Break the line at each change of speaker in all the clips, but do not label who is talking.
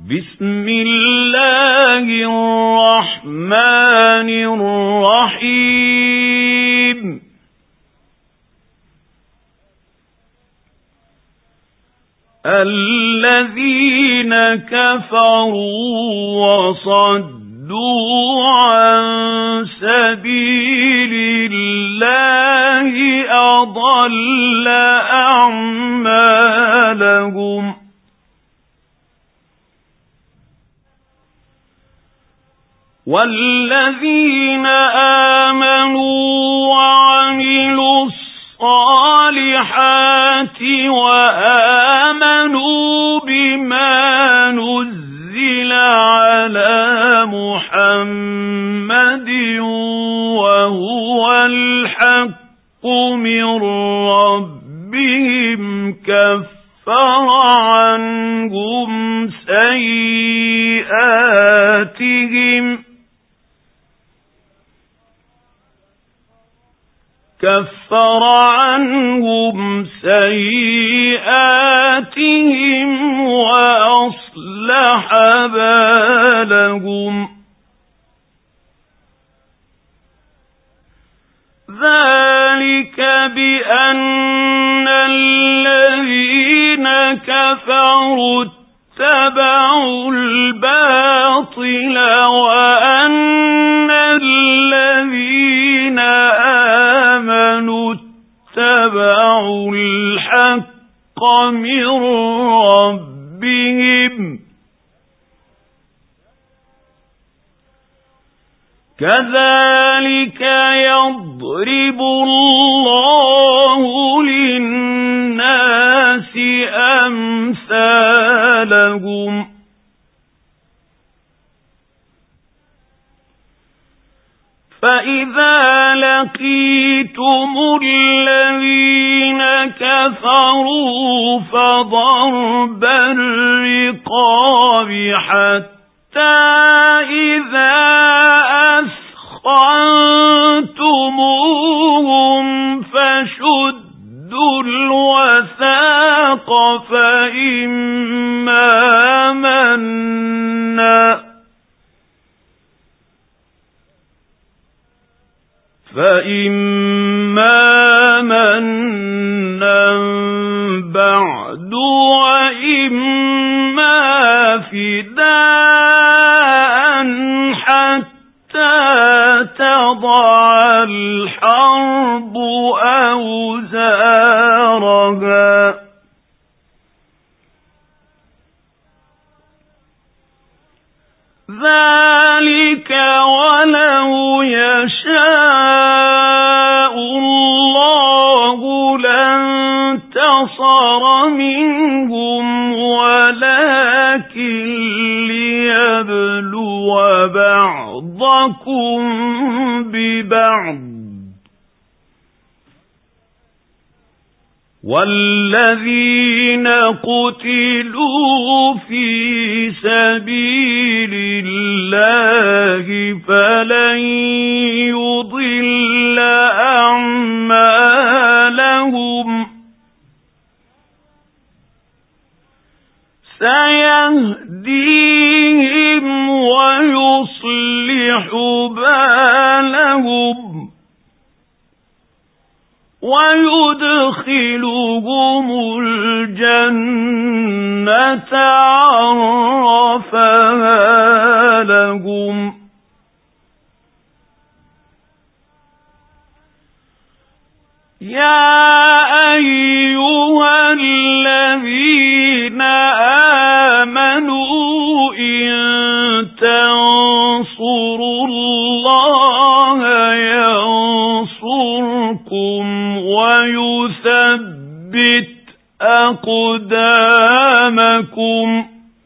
بسم الله الرحمن الرحيم الذين كفروا وصدوا عن سبيل الله أضل أعمالهم والذين آمنوا وعملوا الصالحات وآمنوا بما نزل على محمد وهو الحق من ربهم كفر عنهم سيئاتهم وأصلح بالهم ذلك بأن الذين كفروا اتبعوا الباطل وأن الذين آمنوا اتبعوا الحق من ربهم كذلك يضرب الله للناس أمثالهم فإذا لقيتم الذين كفروا فضرب الرقاب حتى إذا أثخنتموهم فشدوا الوثاق فإما منا بعد وإما فداء حتى تضع الحرب أوزارها ذلك ولو يشاء الله لانتصر منهم ولكن ليبلو بعضكم ببعض والذين قتلوا في سبيل الله فلن يضل أعمالهم سيهديهم ويصلح بالهم ويدخلهم الجنة عرفها لهم يا أيها الذين آمنوا إن تنصروا الله ينصركم ويثبت أقدامكم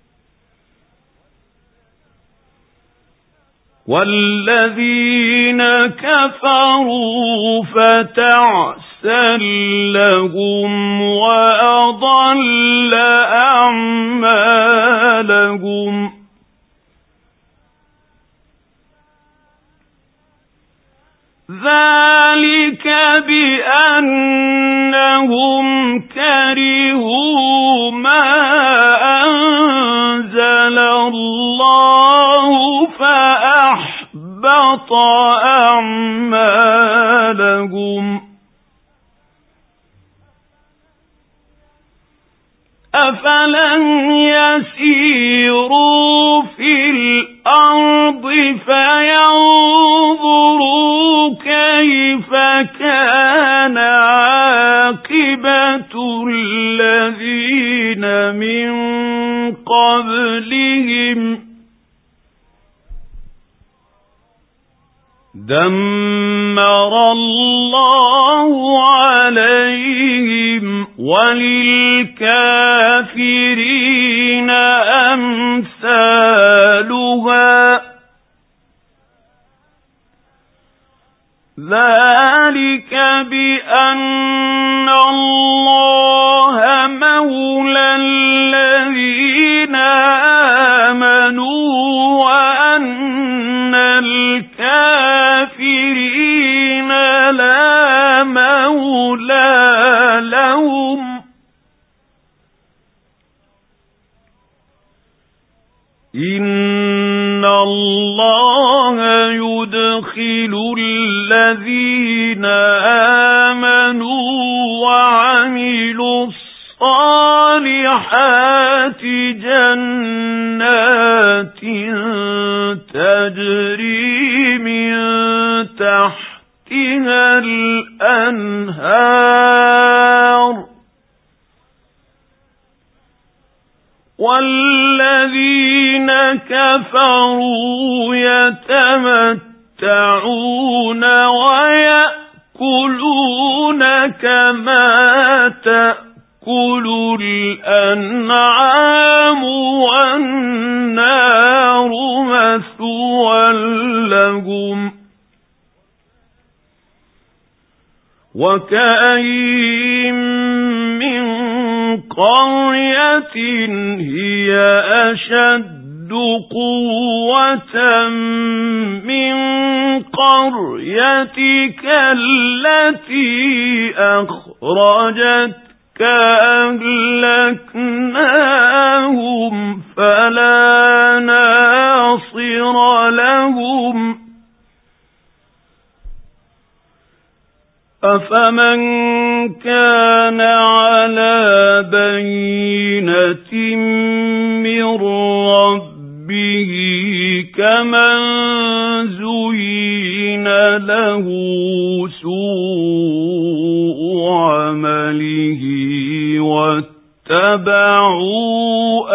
والذين كفروا فتعسا لهم وأضل أعمالهم ذلك بأنهم كرهوا ما أنزل اللَّهُ فَأَحْبَطَ أَعْمَالَهُمْ أَفَلَمْ يَسِيرُوا فِي الْأَرْضِ فَيَنظُرُوا كَيْفَ كَانَ عَاقِبَةُ الَّذِينَ مِنْ قَبْلِهِمْ دَمَّرَ اللَّهُ عَلَيْهِمْ وَلِلْكَافِرِينَ أَمْثَالُهَا ذَلِكَ بِأَنَّ اللَّهَ مَوْلَى الَّذِينَ آمَنُوا وَأَنَّ الْكَافِرِينَ لَا مَوْلَى لَهُمْ إِنَّ اللَّهَ يُدْخِلُ الَّذِينَ آمَنُوا وَعَمِلُوا الصَّالِحَاتِ جَنَّاتٍ تَجْرِي مِن تَحْتِهَا الْأَنْهَارُ وَالَّذِينَ كَفَرُوا يَتَمَتَّعُونَ وَيَأْكُلُونَ كَمَا تَأْكُلُ الْأَنْعَامُ وَالنَّارُ مَثْوًى لَهُمْ وَكَأَيِّن مِّن قَرْيَةٍ هِيَ أَشَدُّ قُوَّةً مِّن قَرْيَتِكَ الَّتِي أَخْرَجَتْكَ أَهْلَكْنَاهُمْ فَلَا نَاصِرَ لَهُمْ أَفَمَنْ كَانَ عَلَى بَيِّنَةٍ مِّن رَّبِّهِ كَمَنْ زُيِّنَ لَهُ سُوءُ عَمَلِهِ وَاتَّبَعُوا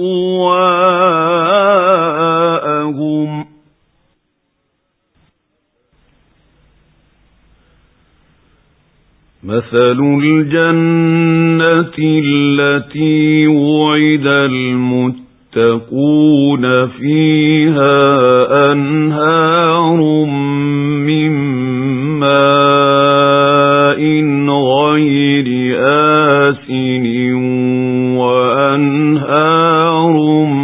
أَهْوَاءَهُمْ مَثَلُ الْجَنَّةِ الَّتِي وُعِدَ الْمُتَّقُونَ فِيهَا أَنْهَارٌ مِّن مَّاءٍ غَيْرِ آسِنٍ وَأَنْهَارٌ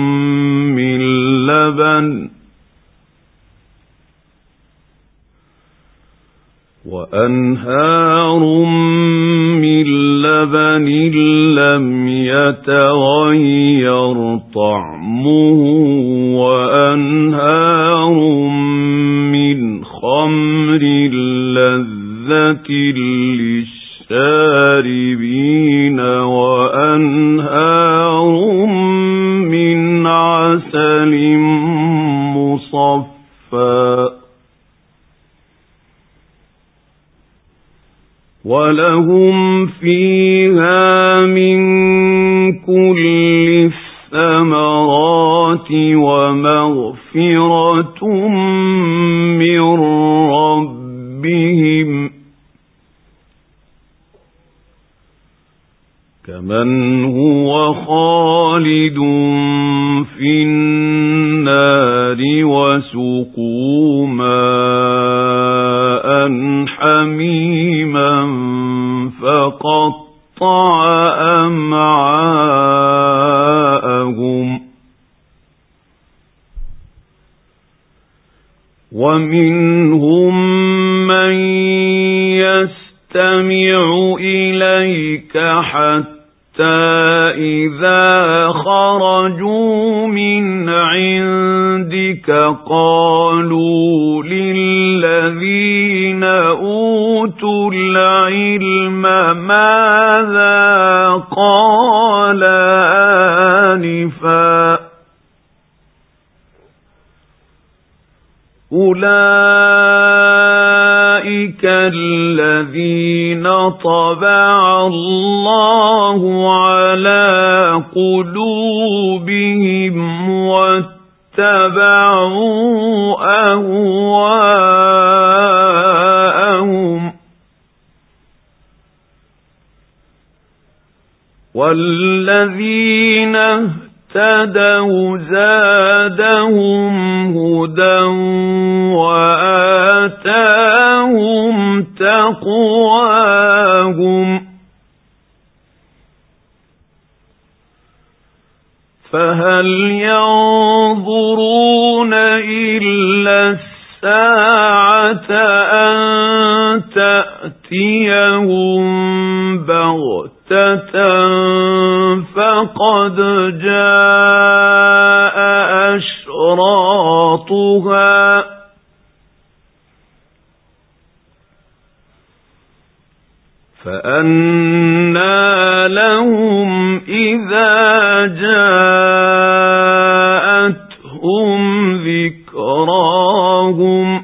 مِّن لَّبَنٍ لَّمْ يَتَغَيَّرْ طَعْمُهُ وَأَنْهَارٌ مِّنْ خَمْرٍ لَّذَّةٍ لِّلشَّارِبِينَ وَأَنْهَارٌ مِّنْ عَسَلٍ مُّصَفًّى وَلَهُمْ فِيهَا مِن كُلِّ الثَّمَرَاتِ وَمَغْفِرَةٌ مِّن رَّبِّهِمْ كَمَنْ هُوَ خَالِدٌ فِي النَّارِ وَسُقُوا مَاءً حَمِيمًا فَقَطَّعَ أَمْعَاءَهُمْ وَمِنْهُمْ مَنْ يَسْتَمِعُ إِلَيْكَ حَتَّى إِذَا خَرَجُوا مِنْ عندك قالوا للذين أوتوا العلم ماذا قال آنفا أولئك الذين طبع الله على قلوبهم واتبعوا أهواءهم والذين اهتدوا زادهم هدى وآتاهم تقواهم فهل ينظرون إلا الساعة أن تأتيهم بغتة فقد جاء أشراطها فأنى لهم إذا جاءتهم ذكراهم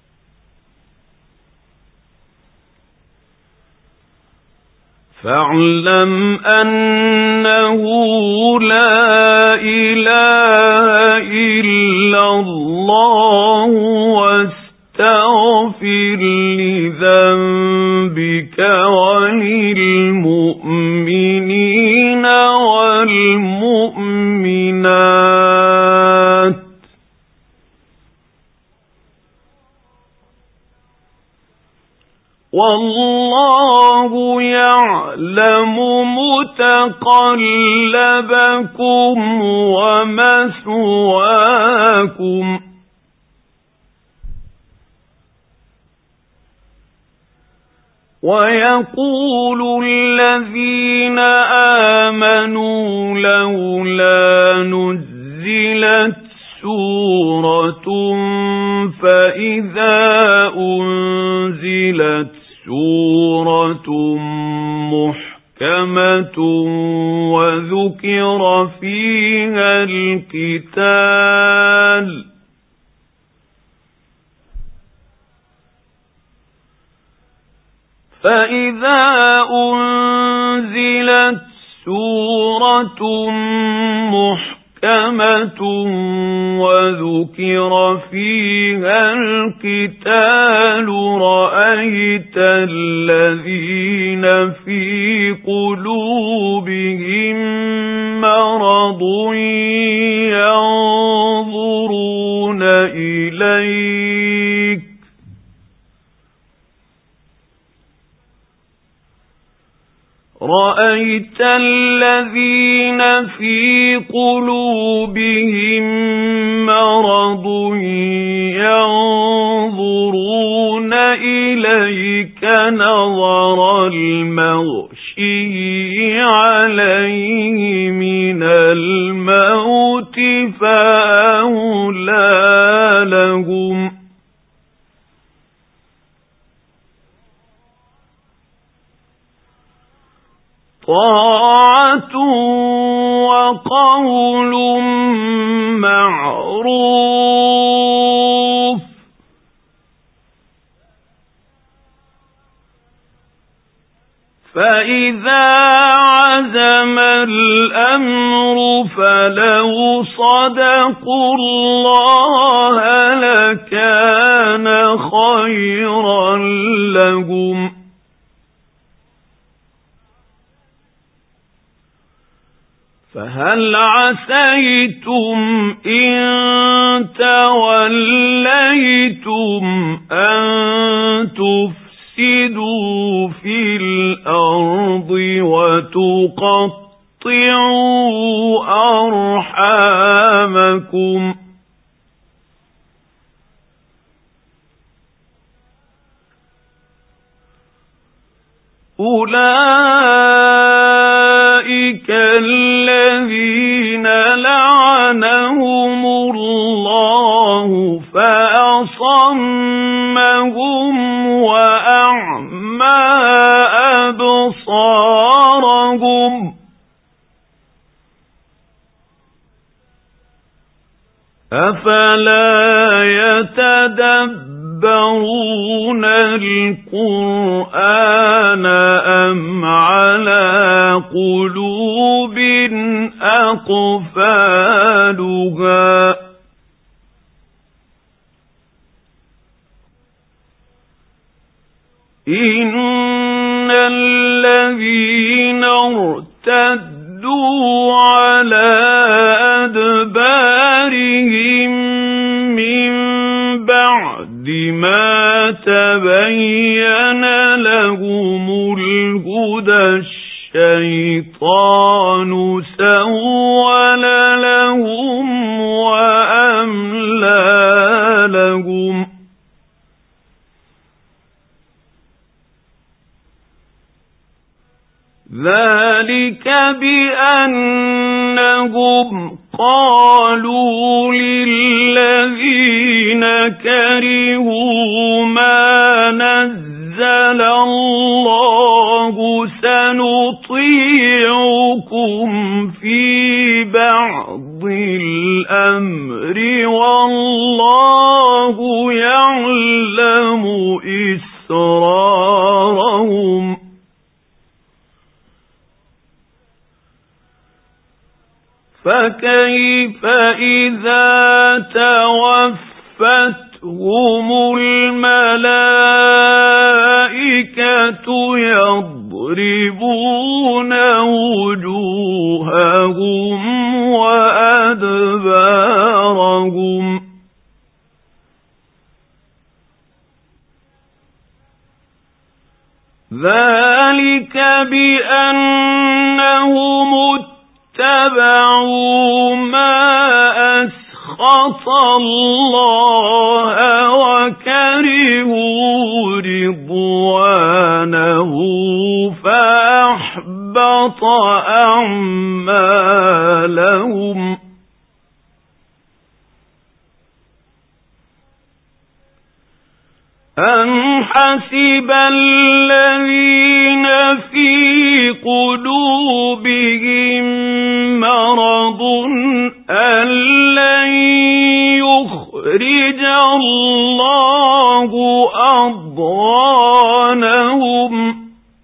فاعلم أنه لا إله إلا الله واستغفر لذنبك وللمؤمنين والمؤمنات والله يعلم متقلبكم ومثواكم ويقول الذين آمنوا لولا نزلت سورة فإذا أنزلت سورة محكمة وذكر فيها القتال فإذا أنزلت سورة محكمة وذكر فيها القتال رأيت الذين في قلوبهم مرض ينظرون إليك رأيت الذين في قلوبهم مرض ينظرون إليك نظر المغشي عليه من الموت فأولى لهم طاعة وقول معروف فإذا عزم الأمر فلو صدقوا الله لكان خيرا لهم فهل عسيتم إن توليتم أن تفسدوا في الأرض وتقطعوا أرحامكم أولئك الذين لعنهم أفلا يتدبرون القرآن أم على قلوب أقفالها إن الذين ارتدوا على أدبارهم من بعد ما تبين لهم الهدى الشيطان سول لهم وأملى لهم ذلك بأنهم قالوا للذين كرهوا ما نزل الله سنطيعكم في بعض الأمر والله يعلم إسرارهم فكيف إذا توفتهم الملائكة يضربون وجوههم وأدبارهم ذلك بأنهم اتبعوا ما أسخط الله وكرهوا رضوانه فأحبط أعمالهم أم حسب الذين في قلوبهم مرض أن لن يخرج الله أضغانهم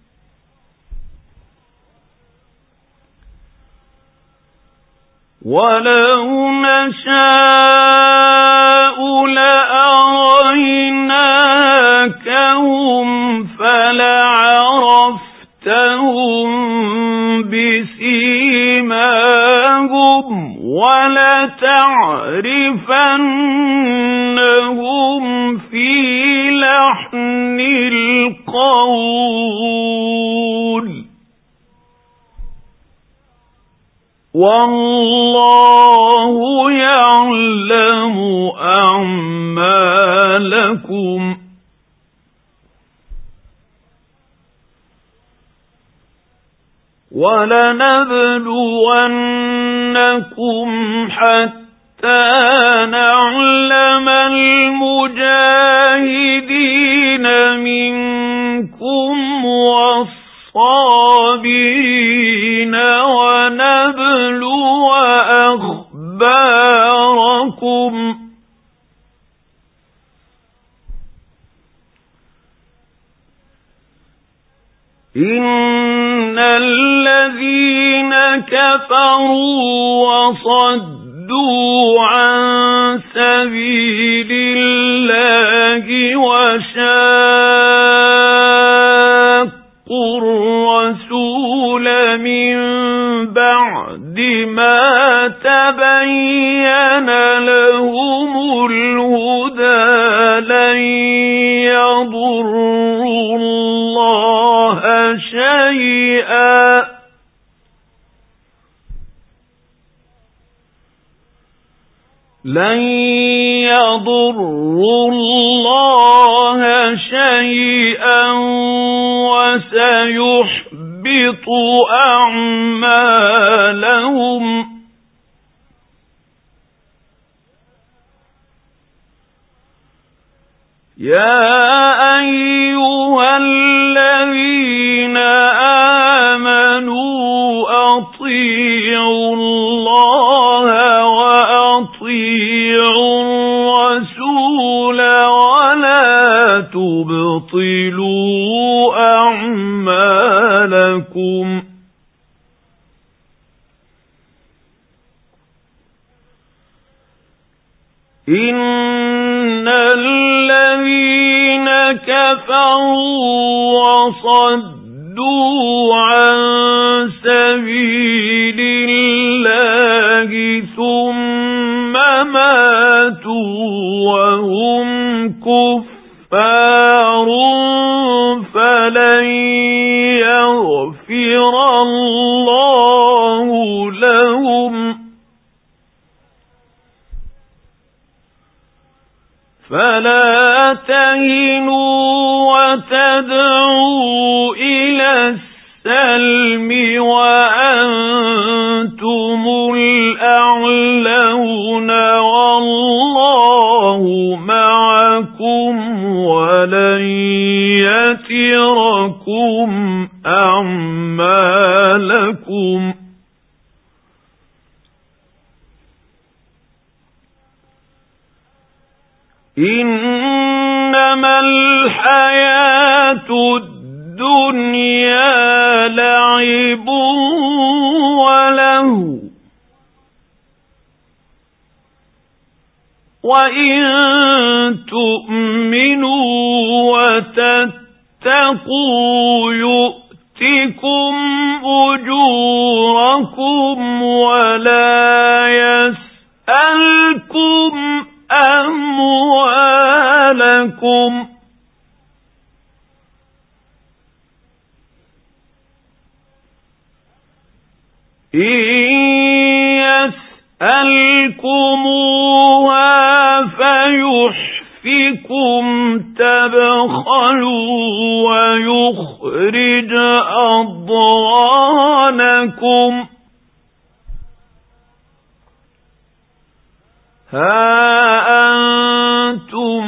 ولو نشاء لأريناكهم فلعرفتهم بسيماهم ولتعرفنهم في لحن القول والله يعلم أعمالكم ولنبلونكم حتى نعلم المجاهدين منكم والصابرين ونبلو أخباركم إن الذين كفروا وصدوا عن سبيل الله وشاقوا الرسول من بعد ما تبين لهم الهدى لن يضروا الله شيئا وسيحبط أعمالهم يا أيها الذين آمنوا أطيعوا الله وأطيعوا إِنَّ الَّذِينَ كَفَرُوا وَصَدُّوا عَن سَبِيلِ اللَّهِ ثُمَّ مَاتُوا وَهُمْ كُفَّارٌ فَلَن يَغْفِرَ اللَّهُ لَهُمْ فَلَا تَهِنُوا وَتَدْعُوا إِلَى السَّلْمِ وَأَنْتُمُ الْأَعْلَوْنَ وَاللَّهُ مَعَكُمْ وَلَنْ يَتِرَكُمْ أَعْمَالَكُمْ إِنَّمَا الْحَيَاةُ الدُّنْيَا لَعِبٌ وَلَهْوٌ وَإِن تُؤْمِنُوا وَتَتَّقُوا يُؤْتِكُمْ أُجُورَكُمْ وَلَا يَسْأَلْكُمْ أَمْوَالَكُمْ إِن يَسْأَلْكُمُوهَا فَيُحْفِكُمْ تَبْخَلُوا وَيُخْرِجْ أَضْغَانَكُمْ ها أنتم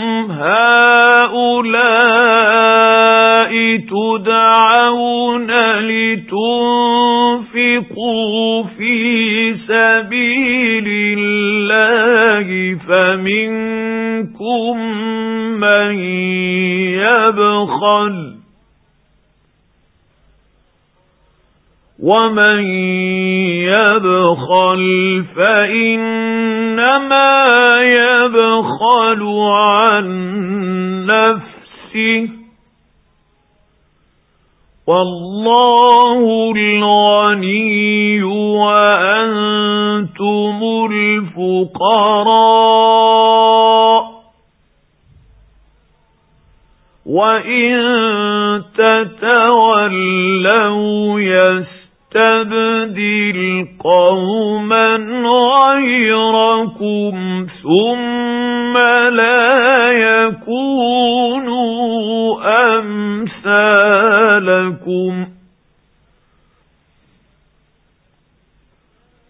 هؤلاء تدعون لتنفقوا في سبيل الله فمنكم من يبخل ومن يبخل فإنما يبخل عن نفسه والله الغني وأنتم الفقراء وإن تتولوا يستبدل قوما غيركم ثم